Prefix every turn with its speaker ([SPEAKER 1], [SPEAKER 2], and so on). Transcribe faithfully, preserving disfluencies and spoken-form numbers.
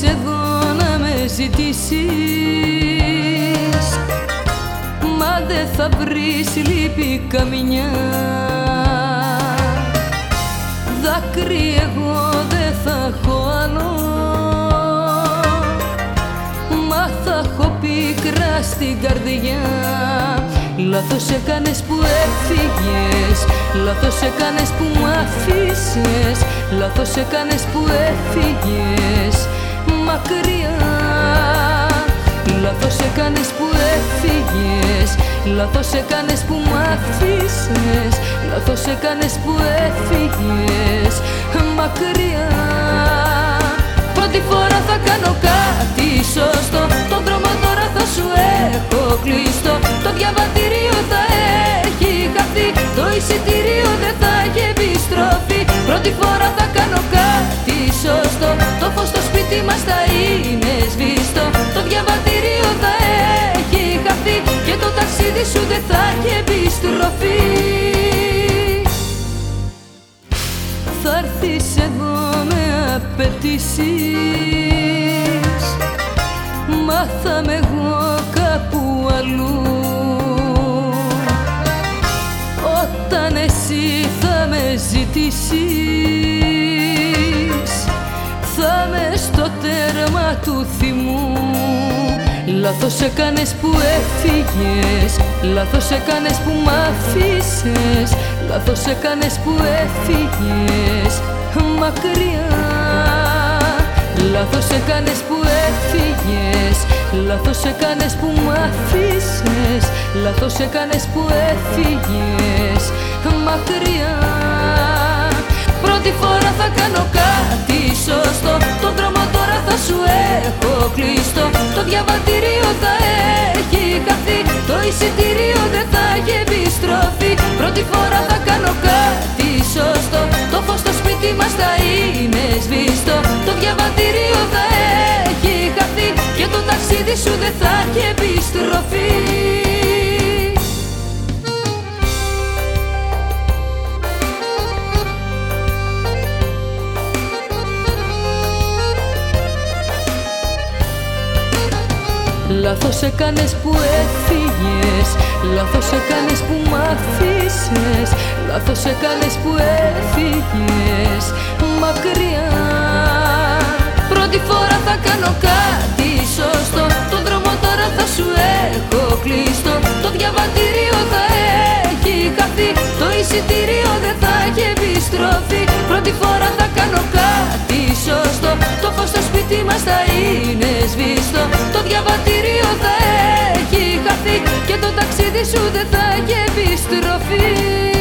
[SPEAKER 1] εδώ να με ζητήσεις, μα δεν θα βρεις λύπη καμιά. Δάκρυ εγώ δεν θα έχω άλλο, μα θα έχω πίκρα στην καρδιά. Λάθος έκανες που έφυγες, λάθος έκανες που μ' αφήσες, λάθος έκανες που έφυγες μακριά. Λάθος έκανες που έφυγες, λάθος έκανες που μ' αφήσες, λάθος έκανες που έφυγες μακριά. Πρώτη φορά θα κάνω κάτι σωστό, τον δρόμο τώρα θα σου έχω κλειστό. Το διαβατήριο θα έχει χαθεί, το εισιτήριο δεν θα έχει επιστροφή. Πρώτη φορά θα κάνω κάτι σωστό, το φως στο σπίτι μας θα είναι σβηστό. Το διαβατήριο θα έχει χαθεί και το ταξίδι σου δεν θα έχει επιστροφή. Θα έρθεις εδώ με απαιτήσεις, μα θα είμαι εγώ κάπου αλλού. Όταν εσύ θα με ζητήσεις, θα είμαι στο τέρμα του θυμού. Λάθος έκανες που έφυγες, λάθος έκανες που μ' αφήσες, λάθος έκανες που έφυγες μακριά. Λάθος έκανες που έφυγες, λάθος έκανες που μ' αφήσες, λάθος έκανες που έφυγες μακριά. Πρώτη φορά θα κάνω κάτι σωστό, τον δρόμο τώρα θα σου έχω κλειστό. Το διαβατήριο θα έχει χαθεί, το εισιτήριο δεν θα έχει επιστροφή. Πρώτη φορά θα κάνω κάτι σωστό, το φως στο σπίτι μας θα είναι σβηστό. Το διαβατήριο θα έχει χαθεί και το ταξίδι σου δεν θα έχει επιστροφή. Λάθος έκανες που έφυγες, λάθος έκανες που μ' αφήσες, λάθος έκανες που έφυγες μακριά. Πρώτη φορά θα κάνω κάτι σωστό, τον δρόμο τώρα θα σου έχω κλειστό. Το διαβατήριο θα έχει χαθεί, το εισιτήριο δεν θα έχει επιστροφή. Πρώτη φορά θα κάνω κάτι σωστό, το φως στο σπίτι μας θα είναι σβηστό. Το διαβατήριο θα έχει χαθεί και το ταξίδι σου δεν θα έχει επιστροφή.